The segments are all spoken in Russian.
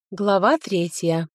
Глава 3.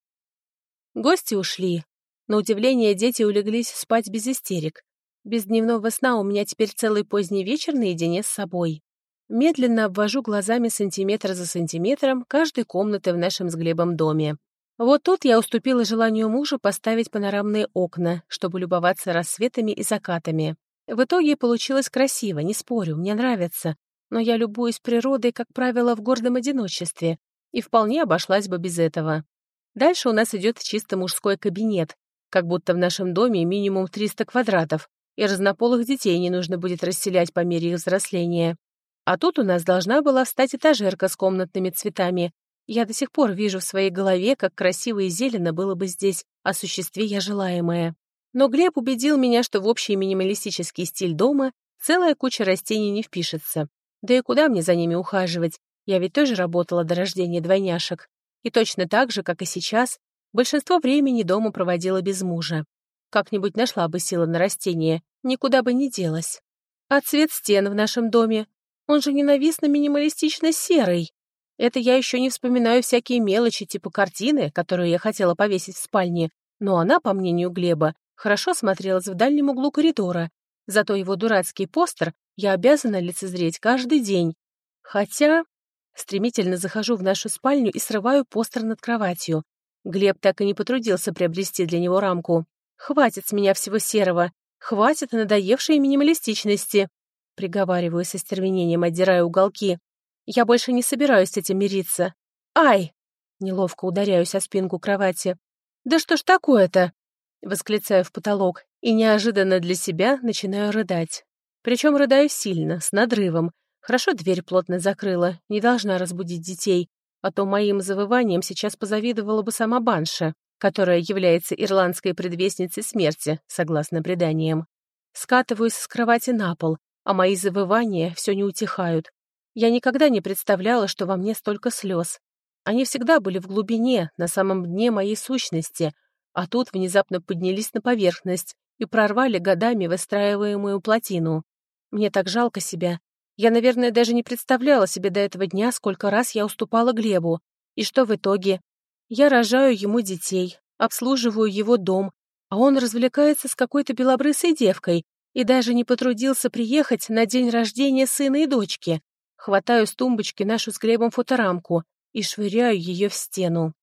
Гости ушли. На удивление, дети улеглись спать без истерик. Без дневного сна у меня теперь целый поздний вечер наедине с собой. Медленно обвожу глазами сантиметр за сантиметром каждой комнаты в нашем с Глебом доме. Вот тут я уступила желанию мужа поставить панорамные окна, чтобы любоваться рассветами и закатами. В итоге получилось красиво, не спорю, мне нравится. Но я любуюсь природой, как правило, в гордом одиночестве, и вполне обошлась бы без этого. Дальше у нас идет чисто мужской кабинет, как будто в нашем доме минимум 300 квадратов, и разнополых детей не нужно будет расселять по мере их взросления. А тут у нас должна была встать этажерка с комнатными цветами. Я до сих пор вижу в своей голове, как красиво и зелено было бы здесь, осуществи я желаемое. Но Глеб убедил меня, что в общий минималистический стиль дома целая куча растений не впишется. Да и куда мне за ними ухаживать? Я ведь тоже работала до рождения двойняшек. И точно так же, как и сейчас, большинство времени дома проводила без мужа. Как-нибудь нашла бы силы на растения, никуда бы не делась. А цвет стен в нашем доме, он же ненавистно минималистично серый. Это я еще не вспоминаю всякие мелочи типа картины, которую я хотела повесить в спальне, но она, по мнению Глеба, хорошо смотрелась в дальнем углу коридора. Зато его дурацкий постер я обязана лицезреть каждый день. Хотя... Стремительно захожу в нашу спальню и срываю постер над кроватью. Глеб так и не потрудился приобрести для него рамку. «Хватит с меня всего серого. Хватит надоевшей минималистичности», — приговариваю со стервенением, отдирая уголки. «Я больше не собираюсь с этим мириться. Ай!» Неловко ударяюсь о спинку кровати. «Да что ж такое-то?» Восклицаю в потолок и неожиданно для себя начинаю рыдать. Причем рыдаю сильно, с надрывом. Хорошо дверь плотно закрыла, не должна разбудить детей, а то моим завыванием сейчас позавидовала бы сама Банша, которая является ирландской предвестницей смерти, согласно преданиям. Скатываюсь с кровати на пол, а мои завывания все не утихают. Я никогда не представляла, что во мне столько слез. Они всегда были в глубине, на самом дне моей сущности, а тут внезапно поднялись на поверхность и прорвали годами выстраиваемую плотину. Мне так жалко себя. Я, наверное, даже не представляла себе до этого дня, сколько раз я уступала Глебу. И что в итоге? Я рожаю ему детей, обслуживаю его дом, а он развлекается с какой-то белобрысой девкой и даже не потрудился приехать на день рождения сына и дочки. Хватаю с тумбочки нашу с Глебом фоторамку и швыряю ее в стену.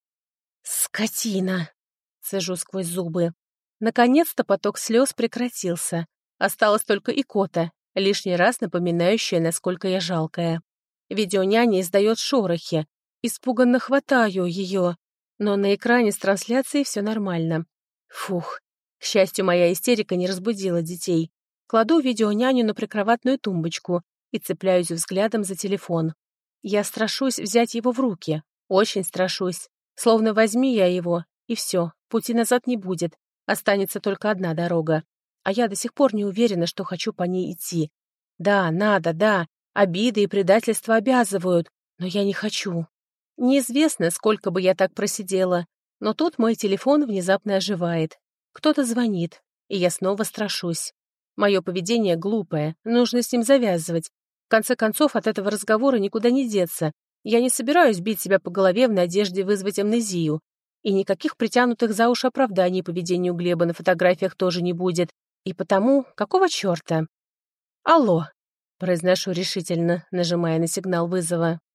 «Скотина!» — цежу сквозь зубы. Наконец-то поток слез прекратился. Осталась только икота, лишний раз напоминающая, насколько я жалкая. Видеоняня издает шорохи. Испуганно хватаю ее, но на экране с трансляцией все нормально. Фух. К счастью, моя истерика не разбудила детей. Кладу видеоняню на прикроватную тумбочку и цепляюсь взглядом за телефон. Я страшусь взять его в руки. Очень страшусь. Словно возьми я его, и все, пути назад не будет. Останется только одна дорога. А я до сих пор не уверена, что хочу по ней идти. Да, надо, да, обиды и предательства обязывают, но я не хочу. Неизвестно, сколько бы я так просидела, но тут мой телефон внезапно оживает. Кто-то звонит, и я снова страшусь. Мое поведение глупое, нужно с ним завязывать. В конце концов, от этого разговора никуда не деться. Я не собираюсь бить себя по голове в надежде вызвать амнезию. И никаких притянутых за уши оправданий поведению Глеба на фотографиях тоже не будет. И потому, какого черта? «Алло», — произношу решительно, нажимая на сигнал вызова.